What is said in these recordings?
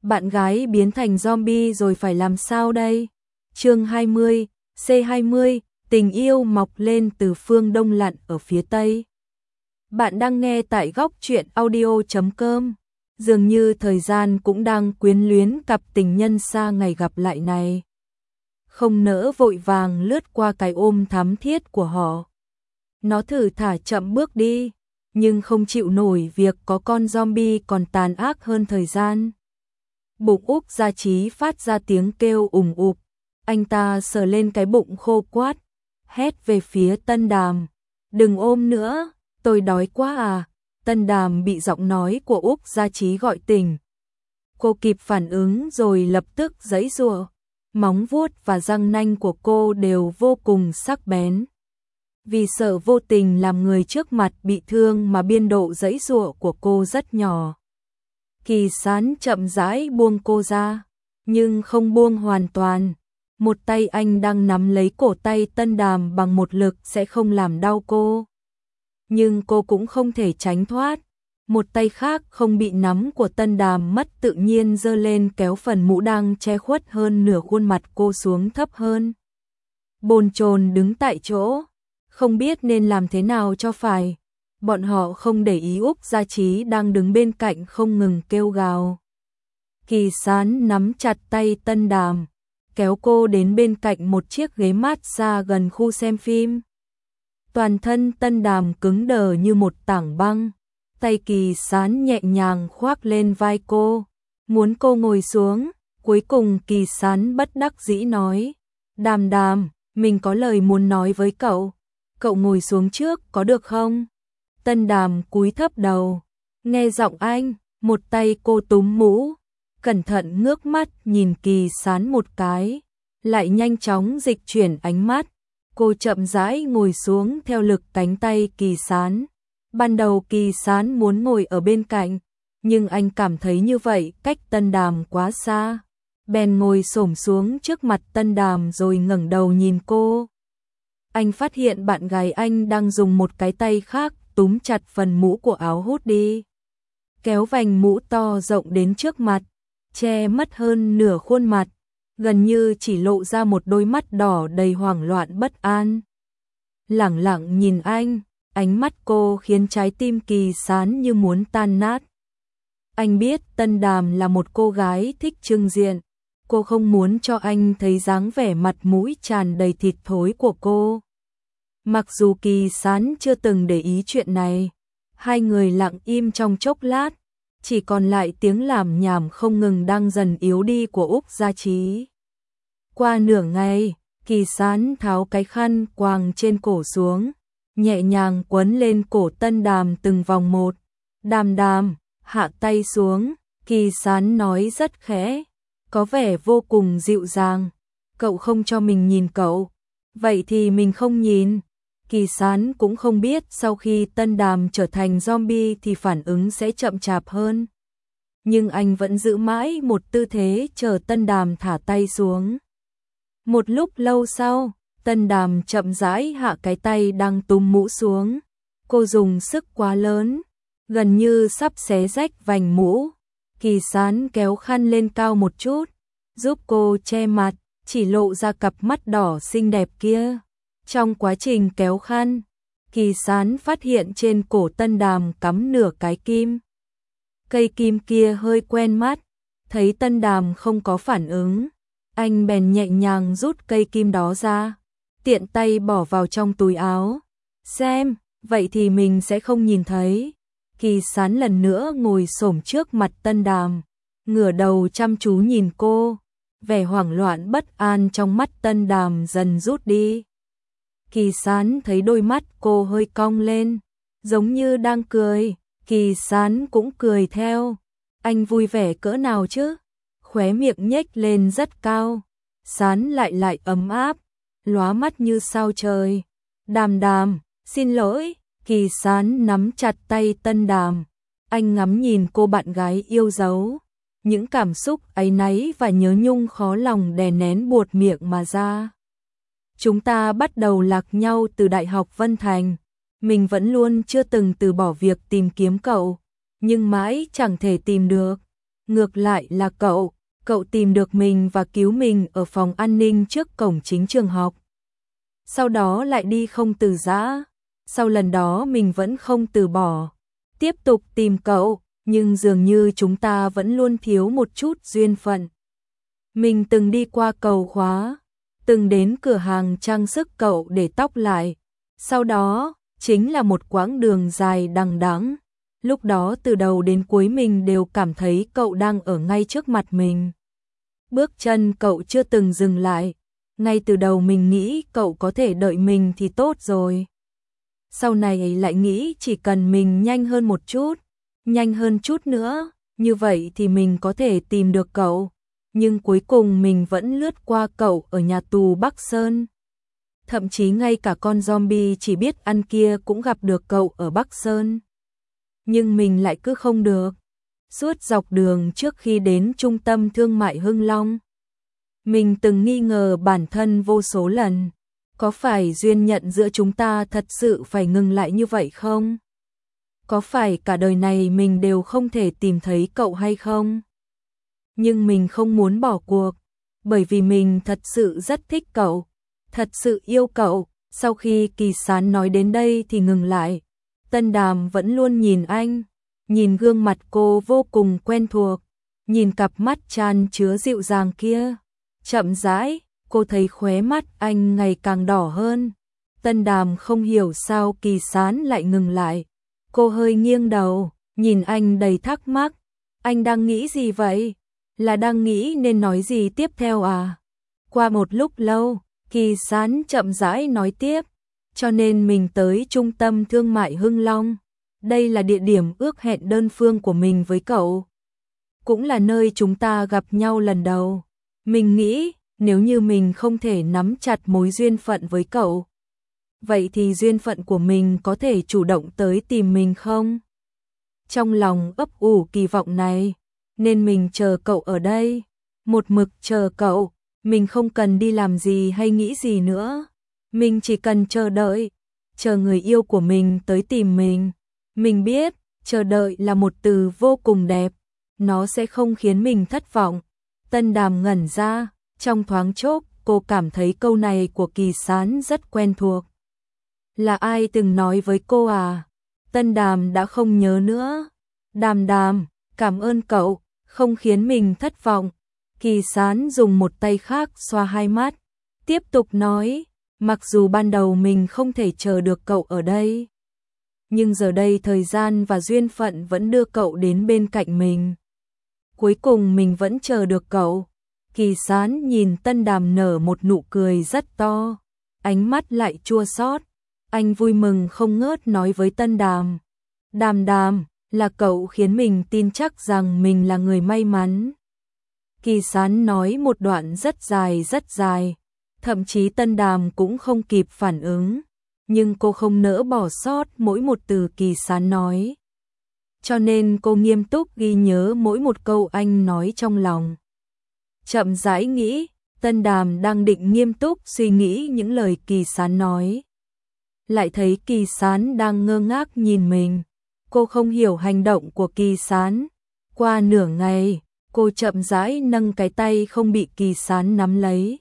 Bạn gái biến thành zombie rồi phải làm sao đây? Chương 20, C20, tình yêu mọc lên từ phương Đông lặn ở phía Tây. Bạn đang nghe tại góc truyện audio.com. Dường như thời gian cũng đang quyến luyến cặp tình nhân xa ngày gặp lại này. Không nỡ vội vàng lướt qua cái ôm thắm thiết của họ. Nó thử thả chậm bước đi, nhưng không chịu nổi việc có con zombie còn tàn ác hơn thời gian. Bụng Úc Gia Chí phát ra tiếng kêu ủng ụp. Anh ta sờ lên cái bụng khô quát, hét về phía Tân Đàm. Đừng ôm nữa, tôi đói quá à. Tân Đàm bị giọng nói của Úc Gia Chí gọi tỉnh. Cô kịp phản ứng rồi lập tức giãy giụa. Móng vuốt và răng nanh của cô đều vô cùng sắc bén. Vì sợ vô tình làm người trước mặt bị thương mà biên độ giãy giụa của cô rất nhỏ. Kỳ Sán chậm rãi buông cô ra, nhưng không buông hoàn toàn. Một tay anh đang nắm lấy cổ tay Tân Đàm bằng một lực sẽ không làm đau cô. Nhưng cô cũng không thể tránh thoát. Một tay khác không bị nắm của Tân Đàm mất tự nhiên giơ lên kéo phần mũ đang che khuất hơn nửa khuôn mặt cô xuống thấp hơn. Bồn chồn đứng tại chỗ, không biết nên làm thế nào cho phải. Bọn họ không để ý Úc Gia Chí đang đứng bên cạnh không ngừng kêu gào. Kỳ Sán nắm chặt tay Tân Đàm, kéo cô đến bên cạnh một chiếc ghế massage gần khu xem phim. Toàn thân Tân Đàm cứng đờ như một tảng băng, tay Kỳ Sán nhẹ nhàng khoác lên vai cô, muốn cô ngồi xuống. Cuối cùng Kỳ Sán bất đắc dĩ nói, Đàm Đàm, mình có lời muốn nói với cậu, cậu ngồi xuống trước có được không? Tân Đàm cúi thấp đầu, nghe giọng anh, một tay cô túm mũ, cẩn thận ngước mắt nhìn Kỳ Sán một cái, lại nhanh chóng dịch chuyển ánh mắt. Cô chậm rãi ngồi xuống theo lực cánh tay Kỳ Sán. Ban đầu Kỳ Sán muốn ngồi ở bên cạnh, nhưng anh cảm thấy như vậy cách Tân Đàm quá xa. Bèn ngồi xổm xuống trước mặt Tân Đàm rồi ngẩng đầu nhìn cô. Anh phát hiện bạn gái anh đang dùng một cái tay khác túm chặt phần mũ của áo hút đi, kéo vành mũ to rộng đến trước mặt, che mất hơn nửa khuôn mặt, gần như chỉ lộ ra một đôi mắt đỏ đầy hoảng loạn bất an. Lẳng lặng nhìn anh, ánh mắt cô khiến trái tim Kỳ Sán như muốn tan nát. Anh biết Tân Đàm là một cô gái thích trưng diện, cô không muốn cho anh thấy dáng vẻ mặt mũi tràn đầy thịt thối của cô. Mặc dù Kỳ Sán chưa từng để ý chuyện này, hai người lặng im trong chốc lát, chỉ còn lại tiếng lảm nhảm không ngừng đang dần yếu đi của Úc Gia Chí. Qua nửa ngày, Kỳ Sán tháo cái khăn quàng trên cổ xuống, nhẹ nhàng quấn lên cổ Tân Đàm từng vòng một. Đàm Đàm, hạ tay xuống, Kỳ Sán nói rất khẽ, có vẻ vô cùng dịu dàng. Cậu không cho mình nhìn cậu, vậy thì mình không nhìn. Kỳ Sán cũng không biết sau khi Tân Đàm trở thành zombie thì phản ứng sẽ chậm chạp hơn. Nhưng anh vẫn giữ mãi một tư thế chờ Tân Đàm thả tay xuống. Một lúc lâu sau, Tân Đàm chậm rãi hạ cái tay đang túm mũ xuống. Cô dùng sức quá lớn, gần như sắp xé rách vành mũ. Kỳ Sán kéo khăn lên cao một chút, giúp cô che mặt, chỉ lộ ra cặp mắt đỏ xinh đẹp kia. Trong quá trình kéo khăn, Kỳ Sán phát hiện trên cổ Tân Đàm cắm nửa cái kim. Cây kim kia hơi quen mắt, thấy Tân Đàm không có phản ứng, anh bèn nhẹ nhàng rút cây kim đó ra, tiện tay bỏ vào trong túi áo. Xem, vậy thì mình sẽ không nhìn thấy. Kỳ Sán lần nữa ngồi xổm trước mặt Tân Đàm, ngửa đầu chăm chú nhìn cô, vẻ hoảng loạn bất an trong mắt Tân Đàm dần rút đi. Kỳ Sán thấy đôi mắt cô hơi cong lên, giống như đang cười, Kỳ Sán cũng cười theo. Anh vui vẻ cỡ nào chứ? Khóe miệng nhếch lên rất cao, Sán lại ấm áp, lóa mắt như sao trời. Đàm Đàm, xin lỗi. Kỳ Sán nắm chặt tay Tân Đàm, anh ngắm nhìn cô bạn gái yêu dấu. Những cảm xúc áy náy và nhớ nhung khó lòng đè nén buột miệng mà ra. Chúng ta bắt đầu lạc nhau từ Đại học Vân Thành. Mình vẫn luôn chưa từng từ bỏ việc tìm kiếm cậu, nhưng mãi chẳng thể tìm được. ngược lại là cậu tìm được mình và cứu mình ở phòng an ninh trước cổng chính trường học. Sau đó lại đi không từ giã. Sau lần đó mình vẫn không từ bỏ, tiếp tục tìm cậu, nhưng dường như chúng ta vẫn luôn thiếu một chút duyên phận. Mình từng đi qua cầu khóa, từng đến cửa hàng trang sức cậu để tóc lại. Sau đó, chính là một quãng đường dài đằng đẵng. Lúc đó từ đầu đến cuối mình đều cảm thấy cậu đang ở ngay trước mặt mình. Bước chân cậu chưa từng dừng lại. Ngay từ đầu mình nghĩ cậu có thể đợi mình thì tốt rồi. Sau này lại nghĩ chỉ cần mình nhanh hơn một chút, nhanh hơn chút nữa, như vậy thì mình có thể tìm được cậu. Nhưng cuối cùng mình vẫn lướt qua cậu ở nhà tù Bắc Sơn. Thậm chí ngay cả con zombie chỉ biết ăn kia cũng gặp được cậu ở Bắc Sơn. Nhưng mình lại cứ không được. Suốt dọc đường trước khi đến trung tâm thương mại Hưng Long, mình từng nghi ngờ bản thân vô số lần. Có phải duyên nhận giữa chúng ta thật sự phải ngừng lại như vậy không? Có phải cả đời này mình đều không thể tìm thấy cậu hay không? Nhưng mình không muốn bỏ cuộc, bởi vì mình thật sự rất thích cậu, thật sự yêu cậu. Sau khi Kỳ Sán nói đến đây thì ngừng lại. Tân Đàm vẫn luôn nhìn anh, nhìn gương mặt cô vô cùng quen thuộc, nhìn cặp mắt chan chứa dịu dàng kia. Chậm rãi, cô thấy khóe mắt anh ngày càng đỏ hơn. Tân Đàm không hiểu sao Kỳ Sán lại ngừng lại. Cô hơi nghiêng đầu, nhìn anh đầy thắc mắc. Anh đang nghĩ gì vậy? Là đang nghĩ nên nói gì tiếp theo à? Qua một lúc lâu, Kỳ Sán chậm rãi nói tiếp. Cho nên mình tới trung tâm thương mại Hưng Long. Đây là địa điểm ước hẹn đơn phương của mình với cậu. Cũng là nơi chúng ta gặp nhau lần đầu. Mình nghĩ, nếu như mình không thể nắm chặt mối duyên phận với cậu, vậy thì duyên phận của mình có thể chủ động tới tìm mình không? Trong lòng ấp ủ kỳ vọng này, nên mình chờ cậu ở đây. Một mực chờ cậu, mình không cần đi làm gì hay nghĩ gì nữa. Mình chỉ cần chờ đợi, chờ người yêu của mình tới tìm mình. Mình biết, chờ đợi là một từ vô cùng đẹp, nó sẽ không khiến mình thất vọng. Tân Đàm ngẩn ra, trong thoáng chốc, cô cảm thấy câu này của Kỳ Sán rất quen thuộc. Là ai từng nói với cô à? Tân Đàm đã không nhớ nữa. Đàm Đàm, cảm ơn cậu, không khiến mình thất vọng. Kỳ Sán dùng một tay khác xoa hai mắt, tiếp tục nói, mặc dù ban đầu mình không thể chờ được cậu ở đây, nhưng giờ đây thời gian và duyên phận vẫn đưa cậu đến bên cạnh mình. Cuối cùng mình vẫn chờ được cậu. Kỳ Sán nhìn Tân Đàm nở một nụ cười rất to, ánh mắt lại chua xót. Anh vui mừng không ngớt nói với Tân Đàm, Đàm Đàm, là cậu khiến mình tin chắc rằng mình là người may mắn. Kỳ Sán nói một đoạn rất dài, thậm chí Tân Đàm cũng không kịp phản ứng, nhưng cô không nỡ bỏ sót mỗi một từ Kỳ Sán nói. Cho nên cô nghiêm túc ghi nhớ mỗi một câu anh nói trong lòng. Chậm rãi nghĩ, Tân Đàm đang định nghiêm túc suy nghĩ những lời Kỳ Sán nói. Lại thấy Kỳ Sán đang ngơ ngác nhìn mình. Cô không hiểu hành động của Kỳ Sán. Qua nửa ngày, cô chậm rãi nâng cái tay không bị Kỳ Sán nắm lấy.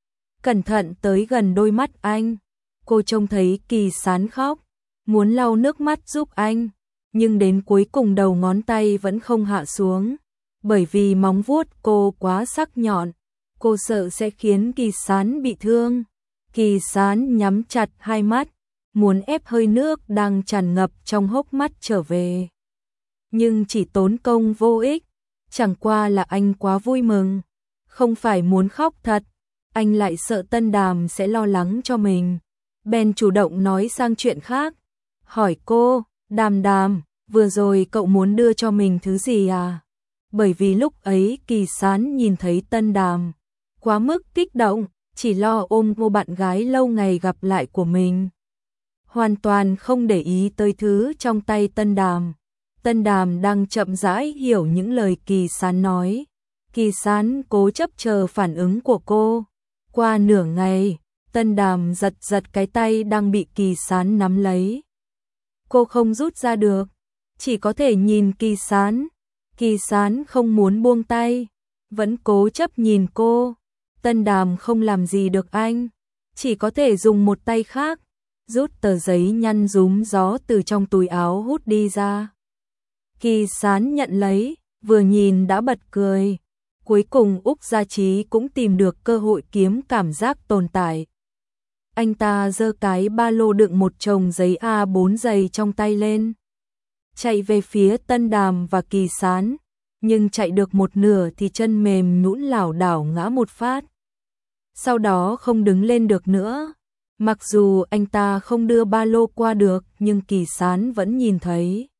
Cẩn thận tới gần đôi mắt anh. Cô trông thấy Kỳ Sán khóc, muốn lau nước mắt giúp anh. Nhưng đến cuối cùng đầu ngón tay vẫn không hạ xuống. Bởi vì móng vuốt cô quá sắc nhọn. Cô sợ sẽ khiến Kỳ Sán bị thương. Kỳ Sán nhắm chặt hai mắt, muốn ép hơi nước đang tràn ngập trong hốc mắt trở về. Nhưng chỉ tốn công vô ích, chẳng qua là anh quá vui mừng, không phải muốn khóc thật, anh lại sợ Tân Đàm sẽ lo lắng cho mình. Bèn chủ động nói sang chuyện khác, hỏi cô, Đàm Đàm, vừa rồi cậu muốn đưa cho mình thứ gì à? Bởi vì lúc ấy Kỳ Sán nhìn thấy Tân Đàm, quá mức kích động, chỉ lo ôm cô bạn gái lâu ngày gặp lại của mình. Hoàn toàn không để ý tới thứ trong tay Tân Đàm. Tân Đàm đang chậm rãi hiểu những lời Kỳ Sán nói. Kỳ Sán cố chấp chờ phản ứng của cô. Qua nửa ngày, Tân Đàm giật giật cái tay đang bị Kỳ Sán nắm lấy. Cô không rút ra được, chỉ có thể nhìn Kỳ Sán. Kỳ Sán không muốn buông tay, vẫn cố chấp nhìn cô. Tân Đàm không làm gì được anh, chỉ có thể dùng một tay khác, rút tờ giấy nhăn rúm gió từ trong túi áo hút đi ra. Kỳ Sán nhận lấy, vừa nhìn đã bật cười. Cuối cùng Úc Gia Trí cũng tìm được cơ hội kiếm cảm giác tồn tại. Anh ta giơ cái ba lô đựng một chồng giấy A4 dày trong tay lên, chạy về phía Tân Đàm và Kỳ Sán, nhưng chạy được một nửa thì chân mềm nhũn lảo đảo ngã một phát. Sau đó không đứng lên được nữa. Mặc dù anh ta không đưa ba lô qua được, nhưng Kỳ Sán vẫn nhìn thấy.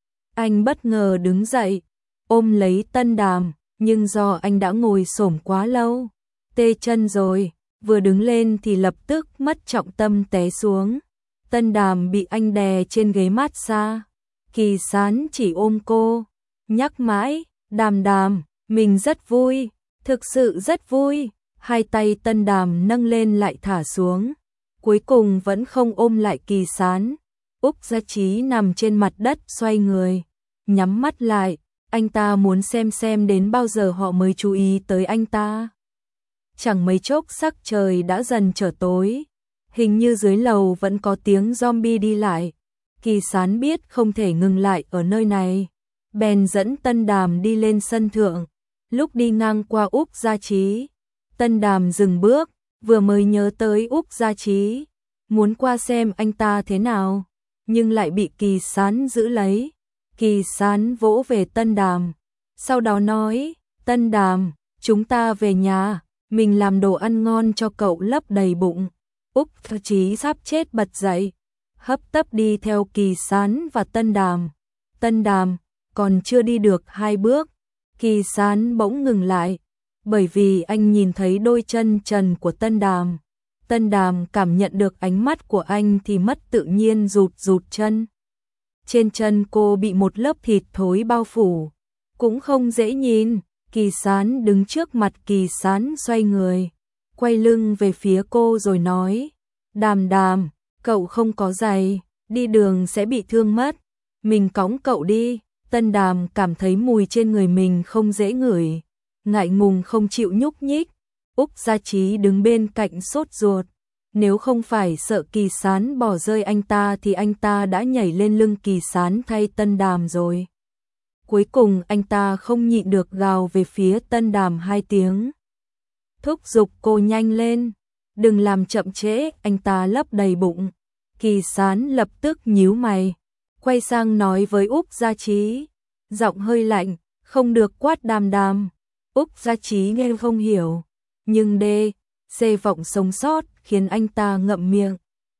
Anh bất ngờ đứng dậy, ôm lấy Tân Đàm, nhưng do anh đã ngồi xổm quá lâu, tê chân rồi, vừa đứng lên thì lập tức mất trọng tâm té xuống. Tân Đàm bị anh đè trên ghế massage. Kỳ Sán chỉ ôm cô, nhắc mãi, Đàm Đàm, mình rất vui, thực sự rất vui. Hai tay Tân Đàm nâng lên lại thả xuống, cuối cùng vẫn không ôm lại Kỳ Sán. Úc Gia Trí nằm trên mặt đất xoay người, nhắm mắt lại, anh ta muốn xem đến bao giờ họ mới chú ý tới anh ta. Chẳng mấy chốc sắc trời đã dần trở tối, hình như dưới lầu vẫn có tiếng zombie đi lại. Kỳ Sán biết không thể ngừng lại ở nơi này, bèn dẫn Tân Đàm đi lên sân thượng. Lúc đi ngang qua Úc Gia Trí, Tân Đàm dừng bước, vừa mới nhớ tới Úc Gia Trí, muốn qua xem anh ta thế nào, nhưng lại bị Kỳ Sán giữ lấy. Kỳ Sán vỗ về Tân Đàm, sau đó nói, Tân Đàm, chúng ta về nhà, mình làm đồ ăn ngon cho cậu lấp đầy bụng. Úc Gia Trí sắp chết bật dậy, hấp tấp đi theo Kỳ Sán và Tân Đàm. Tân Đàm còn chưa đi được 2 bước, Kỳ Sán bỗng ngừng lại, bởi vì anh nhìn thấy đôi chân trần của Tân Đàm. Tân Đàm cảm nhận được ánh mắt của anh thì mất tự nhiên rụt chân. Trên chân cô bị một lớp thịt thối bao phủ, cũng không dễ nhìn. Kỳ Sán đứng trước mặt Kỳ Sán xoay người, quay lưng về phía cô rồi nói, Đàm Đàm, cậu không có giày, đi đường sẽ bị thương mất, mình cõng cậu đi. Tân Đàm cảm thấy mùi trên người mình không dễ ngửi, ngại ngùng không chịu nhúc nhích. Úc Gia Trí đứng bên cạnh sốt ruột, nếu không phải sợ Kỳ Sán bỏ rơi anh ta thì anh ta đã nhảy lên lưng Kỳ Sán thay Tân Đàm rồi. Cuối cùng anh ta không nhịn được gào về phía Tân Đàm 2 tiếng, thúc giục cô nhanh lên, đừng làm chậm trễ. Anh ta lấp đầy bụng. Kỳ Sán lập tức nhíu mày, quay sang nói với Úc Gia Trí, giọng hơi lạnh, không được quát Đàm Đàm. Úc Gia Trí nghe không hiểu, nhưng vọng sống sót khiến anh ta ngậm miệng.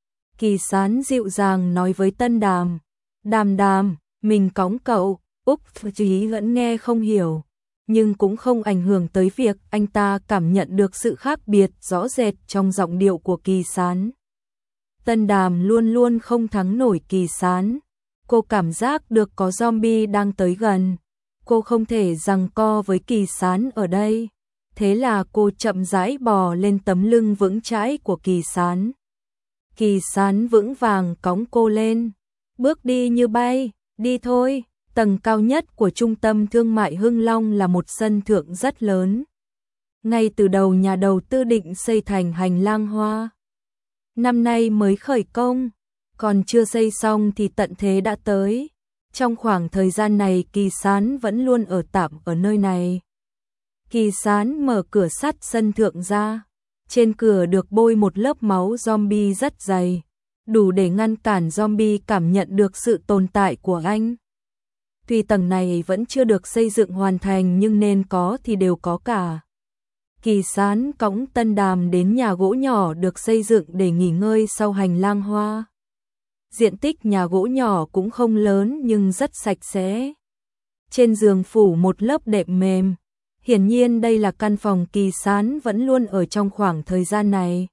Kỳ Sán dịu dàng nói với Tân Đàm, Đàm Đàm, mình cõng cậu. Úc Gia Trí vẫn nghe không hiểu, nhưng cũng không ảnh hưởng tới việc anh ta cảm nhận được sự khác biệt rõ rệt trong giọng điệu của Kỳ Sán. Tân Đàm luôn luôn không thắng nổi Kỳ Sán. Cô cảm giác được có zombie đang tới gần. Cô không thể giằng co với Kỳ Sán ở đây. Thế là cô chậm rãi bò lên tấm lưng vững chãi của Kỳ Sán. Kỳ Sán vững vàng cõng cô lên, bước đi như bay, đi thôi. Tầng cao nhất của trung tâm thương mại Hưng Long là một sân thượng rất lớn. Ngay từ đầu nhà đầu tư định xây thành hành lang hoa. Năm nay mới khởi công, còn chưa xây xong thì tận thế đã tới. Trong khoảng thời gian này Kỳ Sán vẫn luôn ở tạm ở nơi này. Kỳ Sán mở cửa sắt sân thượng ra. Trên cửa được bôi một lớp máu zombie rất dày, đủ để ngăn cản zombie cảm nhận được sự tồn tại của anh. Tuy tầng này vẫn chưa được xây dựng hoàn thành nhưng nên có thì đều có cả. Kỳ Sán cõng Tân Đàm đến nhà gỗ nhỏ được xây dựng để nghỉ ngơi sau hành lang hoa. Diện tích nhà gỗ nhỏ cũng không lớn nhưng rất sạch sẽ. Trên giường phủ một lớp đệm mềm. Hiển nhiên đây là căn phòng Kỳ Sán vẫn luôn ở trong khoảng thời gian này.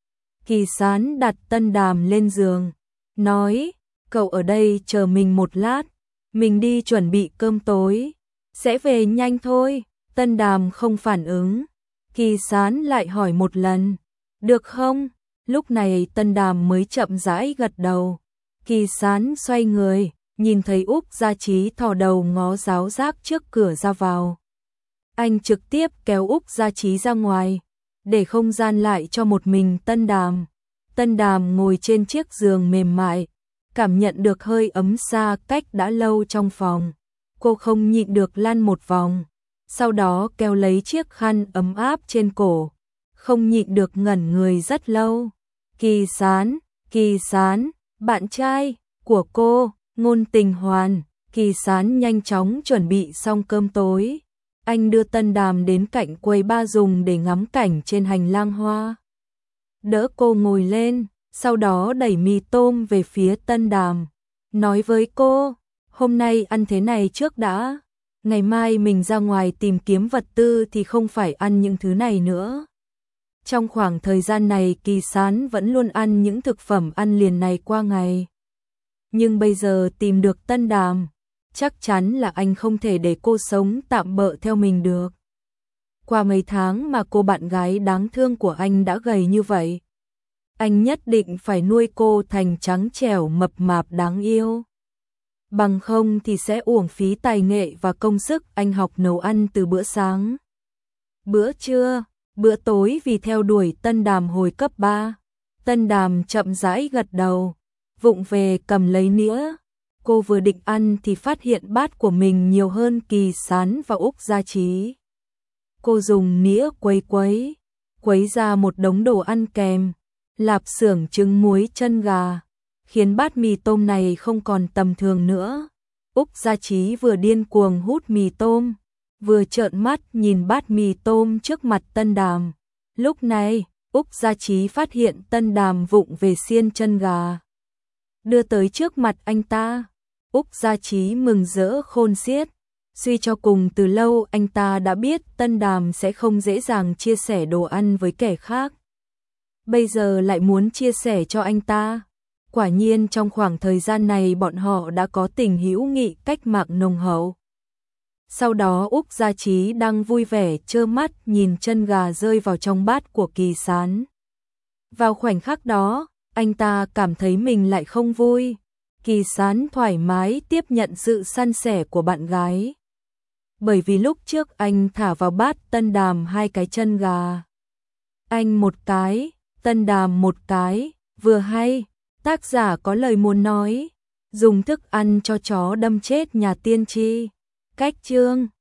Kỳ Sán đặt Tân Đàm lên giường, nói, cậu ở đây chờ mình một lát, mình đi chuẩn bị cơm tối, sẽ về nhanh thôi. Tân Đàm không phản ứng. Kỳ Sán lại hỏi một lần, được không? Lúc này Tân Đàm mới chậm rãi gật đầu. Kỳ Sán xoay người, nhìn thấy Úc Gia Chí thò đầu ngó giáo giác trước cửa ra vào. Anh trực tiếp kéo Úc Gia Chí ra ngoài, để không gian lại cho một mình Tân Đàm. Tân Đàm ngồi trên chiếc giường mềm mại, cảm nhận được hơi ấm xa cách đã lâu trong phòng. Cô không nhịn được lăn một vòng, sau đó kéo lấy chiếc khăn ấm áp trên cổ, không nhịn được ngẩn người rất lâu. Kỳ Sán, bạn trai của cô, Ngôn Tình Hoàn. Kỳ Sán nhanh chóng chuẩn bị xong cơm tối. Anh đưa Tân Đàm đến cạnh quầy ba dùng để ngắm cảnh trên hành lang hoa. Đỡ cô ngồi lên, sau đó đẩy mì tôm về phía Tân Đàm, nói với cô, hôm nay ăn thế này trước đã, ngày mai mình ra ngoài tìm kiếm vật tư thì không phải ăn những thứ này nữa. Trong khoảng thời gian này Kỳ Sán vẫn luôn ăn những thực phẩm ăn liền này qua ngày. Nhưng bây giờ tìm được Tân Đàm, chắc chắn là anh không thể để cô sống tạm bợ theo mình được. Qua mấy tháng mà cô bạn gái đáng thương của anh đã gầy như vậy, anh nhất định phải nuôi cô thành trắng trẻo mập mạp đáng yêu. Bằng không thì sẽ uổng phí tài nghệ và công sức anh học nấu ăn từ bữa sáng, bữa trưa, bữa tối vì theo đuổi Tân Đàm hồi cấp 3. Tân Đàm chậm rãi gật đầu, vụng về cầm lấy nĩa. Cô vừa định ăn thì phát hiện bát của mình nhiều hơn Kỳ Sán và Úc Gia Chí. Cô dùng nĩa quấy ra một đống đồ ăn kèm, lạp xưởng trứng muối chân gà, khiến bát mì tôm này không còn tầm thường nữa. Úc Gia Chí vừa điên cuồng hút mì tôm, vừa trợn mắt nhìn bát mì tôm trước mặt Tân Đàm. Lúc này, Úc Gia Chí phát hiện Tân Đàm vụng về xiên chân gà, đưa tới trước mặt anh ta. Úc Gia Chí mừng rỡ khôn xiết, suy cho cùng từ lâu anh ta đã biết Tân Đàm sẽ không dễ dàng chia sẻ đồ ăn với kẻ khác. Bây giờ lại muốn chia sẻ cho anh ta. Quả nhiên trong khoảng thời gian này bọn họ đã có tình hữu nghị cách mạng nồng hậu. Sau đó Úc Gia Chí đang vui vẻ trơ mắt nhìn chân gà rơi vào trong bát của Kỳ Sán. Vào khoảnh khắc đó, anh ta cảm thấy mình lại không vui. Kỳ Sán thoải mái tiếp nhận sự san sẻ của bạn gái. Bởi vì lúc trước anh thả vào bát Tân Đàm 2 cái chân gà. Anh một cái, Tân Đàm một cái, vừa hay. Tác giả có lời muốn nói, dùng thức ăn cho chó đâm chết nhà tiên tri. Cách chương